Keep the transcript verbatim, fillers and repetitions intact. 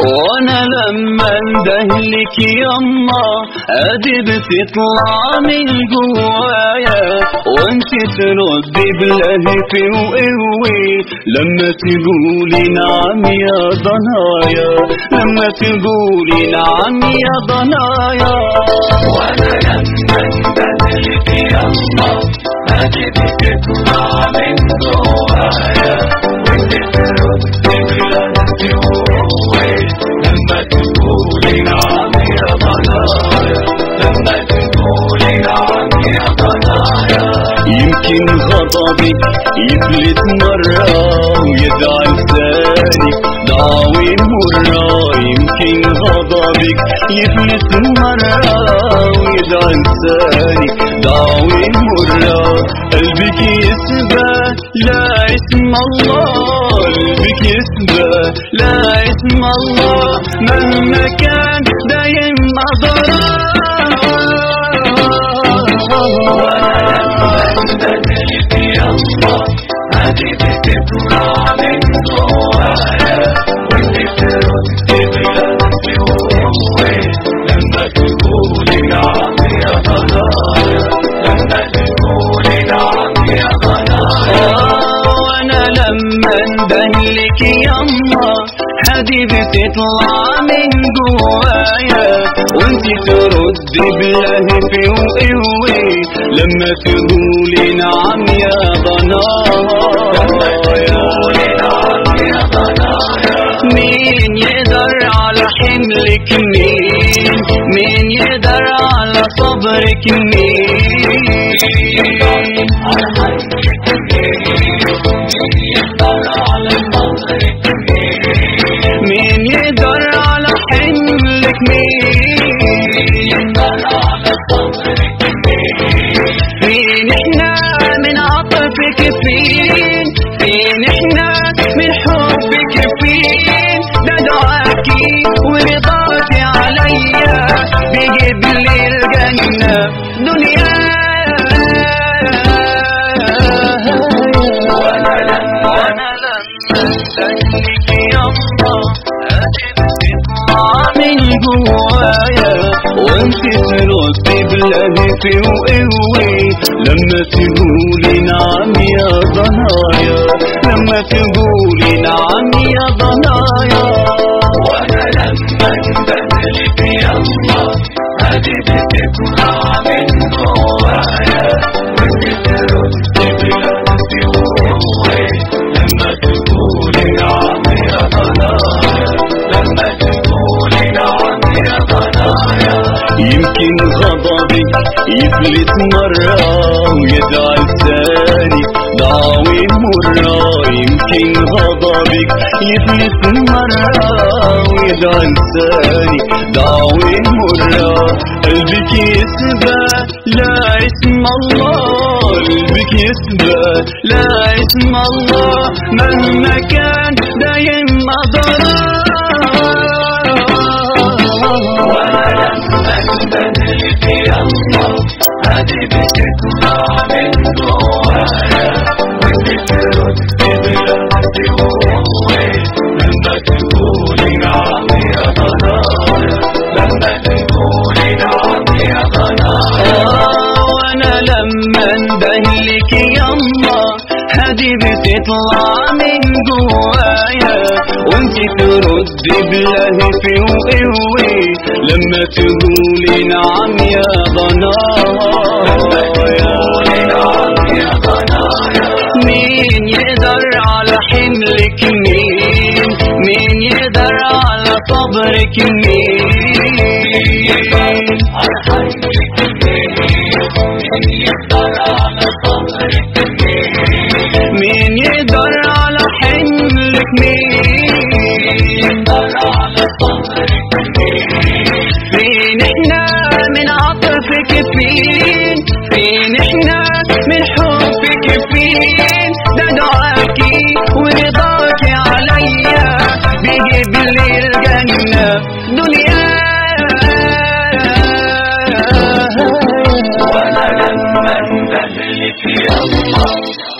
وانا لما اندهلك يما ادي بتطلع من جوايا، وانت تردي بلهفي وقوي لما تقولي نعم يا ضنايا، لما تقولي نعم يا ضنايا. وانا لما اندهلك يما ادي بتطلع من جوايا، وانت تردي بلهفي وقوي لما تقولي نعم يا ضنايا، لما تقولي نعم يا ضنايا. يمكن غضبك يفلت مرة ويزعل ثاني دعوي مرة، يمكن غضبك يفلت مرة ويزعل ثاني دعوي مرة. قلبك يسبى لا اسم الله، قلبك يسبى لا اسم الله مهما كان دايم ضرر. اندهلك يما ادي بتطلع من جوايا، وانت تردي بلهفي وقوي لما تقولي نعم يا ضنايا، لما تقولي نعم يا ضنايا. وانا لما اندهلك يما هدي بتطلع من جوايا، وانت تردي بلهفي وقوي لما تقولي نعم يا ضنايا. مين يقدر على حملك، مين مين يقدر على صبرك، مين على حملك مين يقدر على صبرك، مين يقدر على حملك، مين يقدر على صبرك. فين احنا من عطفك، فين فين احنا من حبك، فين ده دعاكي ورضاكي عليا بيجيب لي الجنة دنيا. وانا لما اندهلك يما ادي بتطلع من جوايا، وانت تردي بلهفي وقوي لما تقولي نعم يا ضنايا، لما تقولي نعم يا ضنايا. وانا لما اندهلك يما ادي بتطلع من جوايا، وانت تردي بلهفي وقوي لما تقولي نعم يا ضنايا، لما تقولي نعم يا ضنايا. يمكن غضبك يفلت مرة ويزعل ثاني دعوي مرة، يمكن غضبك يفلت مرة ويزعل ثاني دعوي مرة. قلبك يسبى لا اسم الله، قلبك يسبى لا اسم الله مهما كان دايم ضرر. وانا لما اندهلك يما ادي بتطلع من جوايا، وانت تردي بلهفي وقوي لما تقولي نعم يا ضنايا، لما تقولي نعم يا ضنايا. وانا لما اندهلك يما هدي بتطلع من جوايا، وانت تردي بلهفي وقوي لما تقولي نعم يا ضنايا. مين يقدر على حملك، مين مين يقدر على صبرك، مين على حملك مين يقدر على صبرك، مين يقدر على حملك، مين يقدر على صبرك. فين احنا من عطفك، فين فين احنا من حبك، فين ده دعاكي ورضاكي عليا بيجيب لي الجنة دنيا. وانا لما اندهلك يما